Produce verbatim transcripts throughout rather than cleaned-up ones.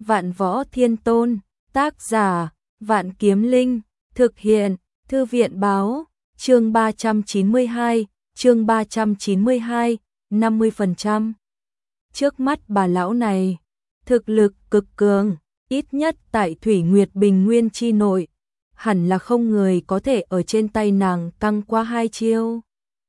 Vạn Võ Thiên Tôn, tác giả, Vạn Kiếm Linh, thực hiện, Thư viện báo, chương ba trăm chín mươi hai, chương ba trăm chín mươi hai, năm mươi phần trăm. Trước mắt bà lão này, thực lực cực cường, ít nhất tại Thủy Nguyệt Bình Nguyên chi nội, hẳn là không người có thể ở trên tay nàng căng qua hai chiêu.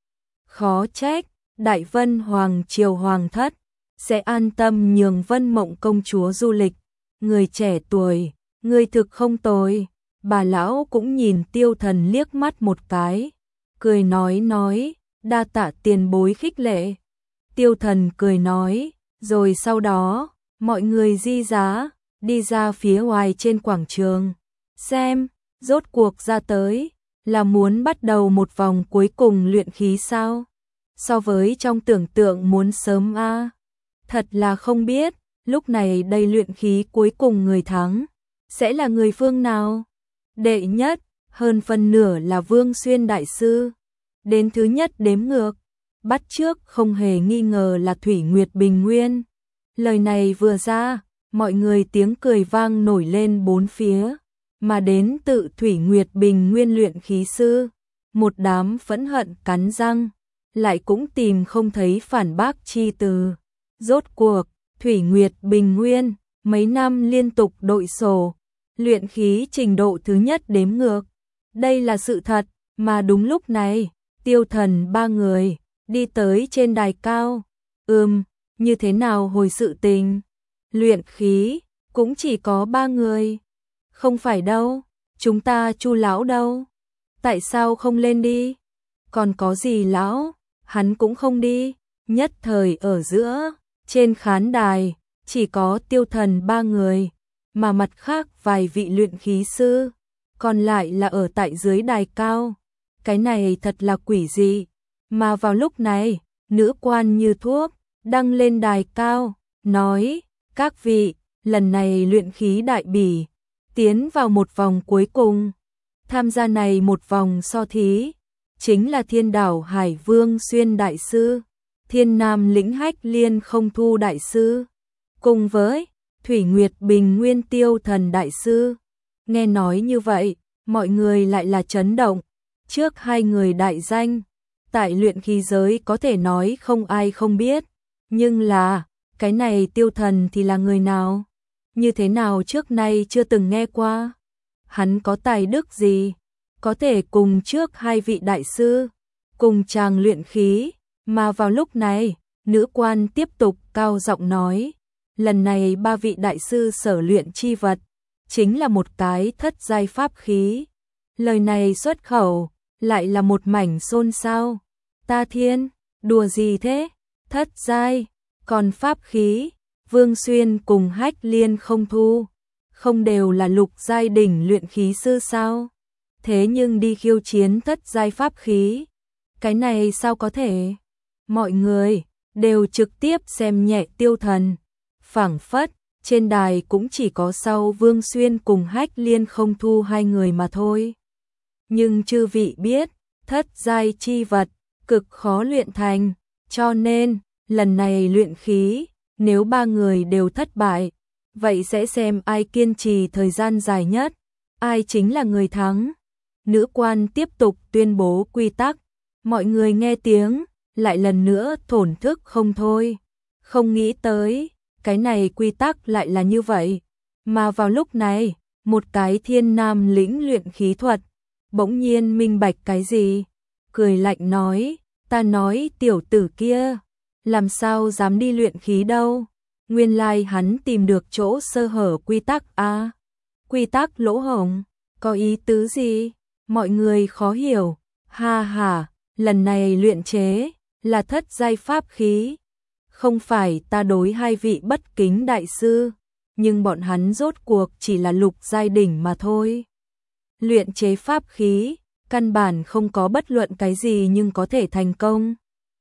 Khó trách, Đại Vân Hoàng Triều Hoàng thất sẽ an tâm nhường Vân Mộng công chúa du lịch. Người trẻ tuổi, người thực không tồi. Bà lão cũng nhìn Tiêu Thần liếc mắt một cái, cười nói nói, đa tạ tiền bối khích lệ. Tiêu Thần cười nói, rồi sau đó, mọi người di giá, đi ra phía ngoài trên quảng trường. Xem, rốt cuộc ra tới, là muốn bắt đầu một vòng cuối cùng luyện khí sao? So với trong tưởng tượng muốn sớm a à? Thật là không biết, lúc này đây luyện khí cuối cùng người thắng, sẽ là người phương nào? Đệ nhất, hơn phân nửa là Vương Xuyên Đại Sư. Đến thứ nhất đếm ngược, bắt trước không hề nghi ngờ là Thủy Nguyệt Bình Nguyên. Lời này vừa ra, mọi người tiếng cười vang nổi lên bốn phía, mà đến tự Thủy Nguyệt Bình Nguyên luyện khí sư. Một đám phẫn hận cắn răng, lại cũng tìm không thấy phản bác chi từ. Rốt cuộc, Thủy Nguyệt Bình Nguyên, mấy năm liên tục đội sổ, luyện khí trình độ thứ nhất đếm ngược. Đây là sự thật, mà đúng lúc này, Tiêu Thần ba người, đi tới trên đài cao. Ừm, như thế nào hồi sự tình? Luyện khí, cũng chỉ có ba người. Không phải đâu, chúng ta Chu lão đâu? Tại sao không lên đi? Còn có gì lão? Hắn cũng không đi. Nhất thời ở giữa, trên khán đài, chỉ có Tiêu Thần ba người, mà mặt khác vài vị luyện khí sư, còn lại là ở tại dưới đài cao. Cái này thật là quỷ dị. Mà vào lúc này, nữ quan Như Thuốc đăng lên đài cao, nói, các vị, lần này luyện khí đại bỉ, tiến vào một vòng cuối cùng. Tham gia này một vòng so thí, chính là Thiên Đảo Hải Vương Xuyên Đại Sư, Thiên Nam Lĩnh Hách Liên Không Thu Đại Sư, cùng với Thủy Nguyệt Bình Nguyên Tiêu Thần Đại Sư. Nghe nói như vậy, mọi người lại là chấn động. Trước hai người đại danh, tại luyện khí giới có thể nói không ai không biết, nhưng là, cái này Tiêu Thần thì là người nào? Như thế nào trước nay chưa từng nghe qua? Hắn có tài đức gì? Có thể cùng trước hai vị đại sư, cùng chàng luyện khí, mà vào lúc này, nữ quan tiếp tục cao giọng nói, lần này ba vị đại sư sở luyện chi vật, chính là một cái thất giai pháp khí. Lời này xuất khẩu, lại là một mảnh xôn xao. Ta thiên, đùa gì thế? Thất giai, còn pháp khí, Vương Xuyên cùng Hách Liên Không Thu, không đều là lục giai đỉnh luyện khí sư sao? Thế nhưng đi khiêu chiến thất giai pháp khí, cái này sao có thể? Mọi người đều trực tiếp xem nhẹ Tiêu Thần, phảng phất trên đài cũng chỉ có sau Vương Xuyên cùng Hách Liên Không Thu hai người mà thôi. Nhưng chư vị biết, thất giai chi vật cực khó luyện thành, cho nên lần này luyện khí, nếu ba người đều thất bại, vậy sẽ xem ai kiên trì thời gian dài nhất, ai chính là người thắng. Nữ quan tiếp tục tuyên bố quy tắc, mọi người nghe tiếng, lại lần nữa thổn thức không thôi. Không nghĩ tới, cái này quy tắc lại là như vậy. Mà vào lúc này, một cái Thiên Nam lĩnh luyện khí thuật, bỗng nhiên minh bạch cái gì? Cười lạnh nói, ta nói tiểu tử kia, làm sao dám đi luyện khí đâu? Nguyên lai hắn tìm được chỗ sơ hở quy tắc a. À, quy tắc lỗ hổng, có ý tứ gì? Mọi người khó hiểu. Ha ha, lần này luyện chế là thất giai pháp khí. Không phải ta đối hai vị bất kính đại sư, nhưng bọn hắn rốt cuộc chỉ là lục giai đỉnh mà thôi. Luyện chế pháp khí, căn bản không có bất luận cái gì nhưng có thể thành công.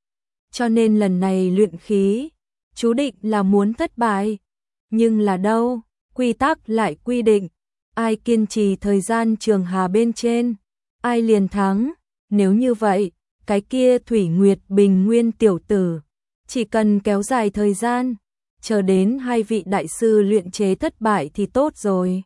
Cho nên lần này luyện khí, chú định là muốn thất bại. Nhưng là đâu, quy tắc lại quy định, ai kiên trì thời gian trường hà bên trên, ai liền thắng. Nếu như vậy, cái kia Thủy Nguyệt Bình Nguyên tiểu tử, chỉ cần kéo dài thời gian, chờ đến hai vị đại sư luyện chế thất bại thì tốt rồi.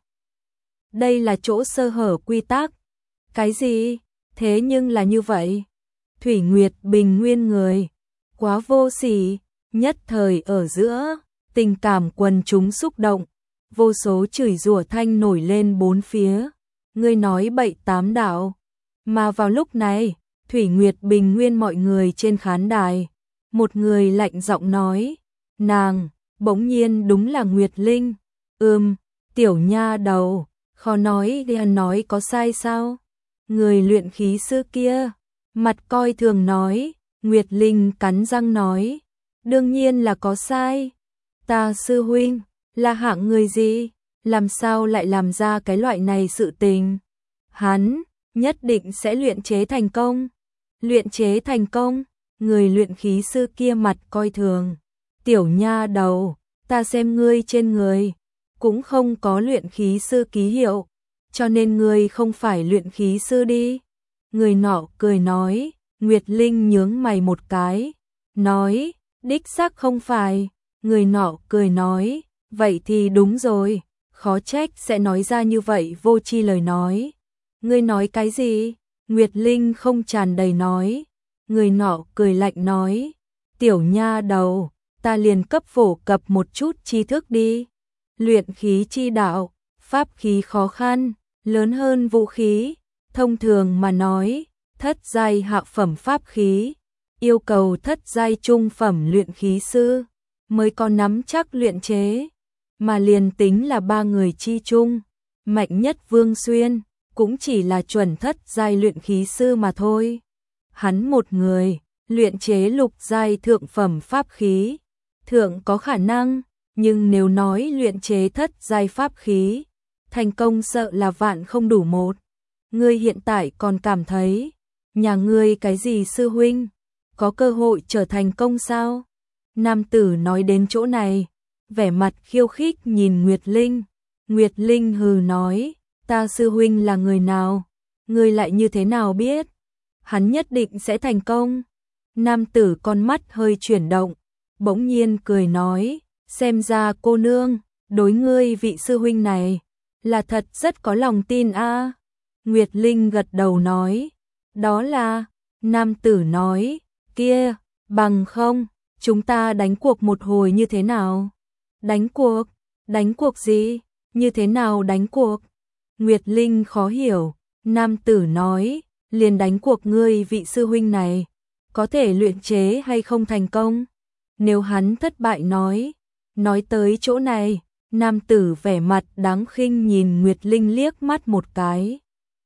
Đây là chỗ sơ hở quy tắc. Cái gì? Thế nhưng là như vậy. Thủy Nguyệt Bình nguyên người, quá vô sỉ, nhất thời ở giữa, tình cảm quần chúng xúc động, vô số chửi rủa thanh nổi lên bốn phía. Ngươi nói bậy tám đạo. Mà vào lúc này, Thủy Nguyệt Bình nguyên mọi người trên khán đài, một người lạnh giọng nói, nàng, bỗng nhiên đúng là Nguyệt Linh. Ừm, tiểu nha đầu, khó nói đi nói có sai sao? Người luyện khí sư kia, mặt coi thường nói, Nguyệt Linh cắn răng nói, đương nhiên là có sai. Ta sư huynh, là hạng người gì, làm sao lại làm ra cái loại này sự tình? Hắn, nhất định sẽ luyện chế thành công. Luyện chế thành công, người luyện khí sư kia mặt coi thường. Tiểu nha đầu, ta xem ngươi trên người, cũng không có luyện khí sư ký hiệu, cho nên ngươi không phải luyện khí sư đi. Người nọ cười nói, Nguyệt Linh nhướng mày một cái, nói, đích xác không phải. Người nọ cười nói, vậy thì đúng rồi, khó trách sẽ nói ra như vậy vô tri lời nói. Ngươi nói cái gì? Nguyệt Linh không tràn đầy nói. Người nọ cười lạnh nói, tiểu nha đầu, ta liền cấp phổ cập một chút tri thức đi. Luyện khí chi đạo, pháp khí khó khăn, lớn hơn vũ khí. Thông thường mà nói, thất giai hạ phẩm pháp khí, yêu cầu thất giai trung phẩm luyện khí sư mới có nắm chắc luyện chế. Mà liền tính là ba người chi chung, mạnh nhất Vương Xuyên cũng chỉ là chuẩn thất giai luyện khí sư mà thôi. Hắn một người luyện chế lục giai thượng phẩm pháp khí, thượng có khả năng, nhưng nếu nói luyện chế thất giai pháp khí, thành công sợ là vạn không đủ một. Ngươi hiện tại còn cảm thấy, nhà ngươi cái gì sư huynh, có cơ hội trở thành công sao? Nam tử nói đến chỗ này, vẻ mặt khiêu khích nhìn Nguyệt Linh. Nguyệt Linh hừ nói, ta sư huynh là người nào? Ngươi lại như thế nào biết? Hắn nhất định sẽ thành công. Nam tử con mắt hơi chuyển động, bỗng nhiên cười nói, xem ra cô nương, đối ngươi vị sư huynh này, là thật rất có lòng tin a. À. Nguyệt Linh gật đầu nói, đó là. Nam tử nói, kia, bằng không, chúng ta đánh cuộc một hồi như thế nào? Đánh cuộc? Đánh cuộc gì? Như thế nào đánh cuộc? Nguyệt Linh khó hiểu. Nam tử nói, liền đánh cuộc ngươi vị sư huynh này, có thể luyện chế hay không thành công? Nếu hắn thất bại nói. Nói tới chỗ này, nam tử vẻ mặt đáng khinh nhìn Nguyệt Linh liếc mắt một cái.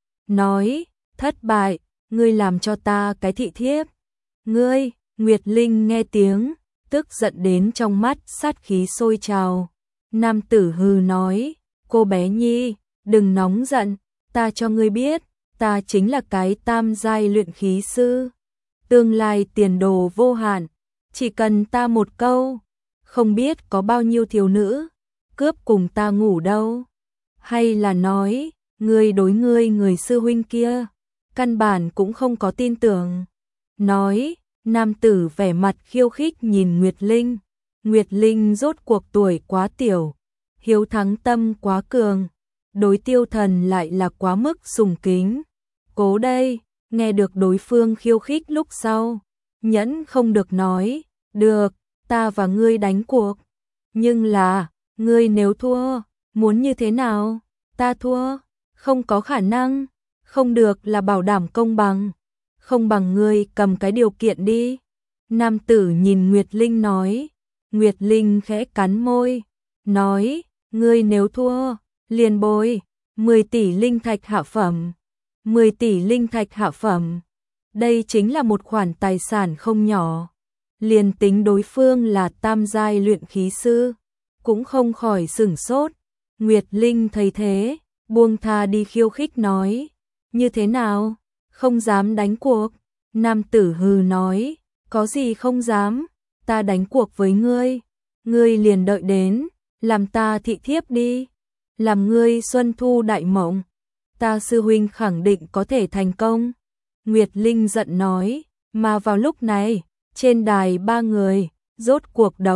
Nói, thất bại, ngươi làm cho ta cái thị thiếp. Ngươi, Nguyệt Linh nghe tiếng, tức giận đến trong mắt sát khí sôi trào. Nam tử hừ nói, cô bé nhi, đừng nóng giận, ta cho ngươi biết, ta chính là cái tam giai luyện khí sư. Tương lai tiền đồ vô hạn, chỉ cần ta một câu, không biết có bao nhiêu thiếu nữ cướp cùng ta ngủ đâu. Hay là nói, ngươi đối ngươi người sư huynh kia, căn bản cũng không có tin tưởng. Nói, nam tử vẻ mặt khiêu khích nhìn Nguyệt Linh. Nguyệt Linh rốt cuộc tuổi quá tiểu, hiếu thắng tâm quá cường, đối Tiêu Thần lại là quá mức sùng kính. Cố đây, nghe được đối phương khiêu khích lúc sau, nhẫn không được nói, được, ta và ngươi đánh cuộc. Nhưng là, ngươi nếu thua, muốn như thế nào? Ta thua, không có khả năng, không được là bảo đảm công bằng. Không bằng ngươi cầm cái điều kiện đi. Nam tử nhìn Nguyệt Linh nói. Nguyệt Linh khẽ cắn môi, nói, ngươi nếu thua, liền bồi mười tỷ linh thạch hạ phẩm. mười tỷ linh thạch hạ phẩm. Đây chính là một khoản tài sản không nhỏ. Liền tính đối phương là tam giai luyện khí sư, cũng không khỏi sửng sốt. Nguyệt Linh thấy thế, buông tha đi khiêu khích nói, như thế nào, không dám đánh cuộc? Nam tử hừ nói, có gì không dám, ta đánh cuộc với ngươi, ngươi liền đợi đến, làm ta thị thiếp đi, làm ngươi xuân thu đại mộng, ta sư huynh khẳng định có thể thành công. Nguyệt Linh giận nói, mà vào lúc này, trên đài ba người, rốt cuộc động,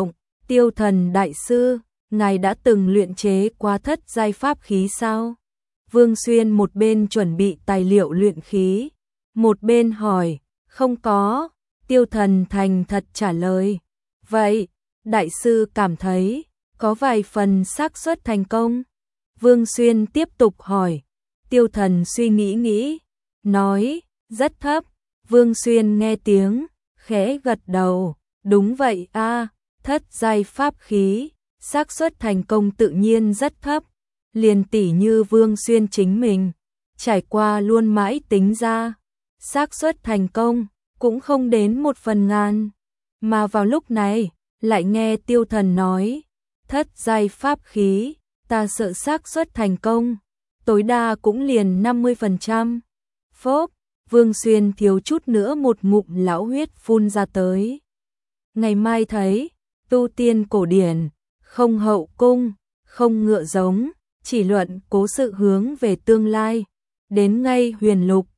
Tiêu Thần đại sư, ngài đã từng luyện chế qua thất giai pháp khí sao? Vương Xuyên một bên chuẩn bị tài liệu luyện khí, một bên hỏi, không có. Tiêu Thần thành thật trả lời. Vậy, đại sư cảm thấy có vài phần xác suất thành công? Vương Xuyên tiếp tục hỏi. Tiêu Thần suy nghĩ nghĩ, nói, rất thấp. Vương Xuyên nghe tiếng, khẽ gật đầu, đúng vậy a, thất giai pháp khí, xác suất thành công tự nhiên rất thấp. Liền tỉ như Vương Xuyên chính mình, trải qua luôn mãi tính ra, xác suất thành công cũng không đến một phần ngàn. Mà vào lúc này, lại nghe Tiêu Thần nói, thất giai pháp khí, ta sợ xác suất thành công tối đa cũng liền năm mươi phần trăm. Phốp, Vương Xuyên thiếu chút nữa một ngụm lão huyết phun ra tới. Ngày mai thấy, tu tiên cổ điển, không hậu cung, không ngựa giống, chỉ luận cố sự hướng về tương lai, đến ngay huyền lục,